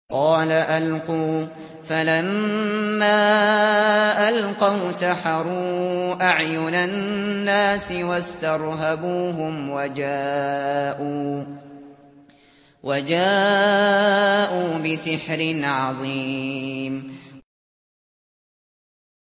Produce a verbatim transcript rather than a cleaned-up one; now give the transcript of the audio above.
قَالَ أَلْقُوا ۖ فَلَمَّا أَلْقَوْا سَحَرُوا أَعْيُنَ النَّاسِ وَاسْتَرْهَبُوهُمْ وَجَاءُوا بِسِحْرٍ عَظِيمٍ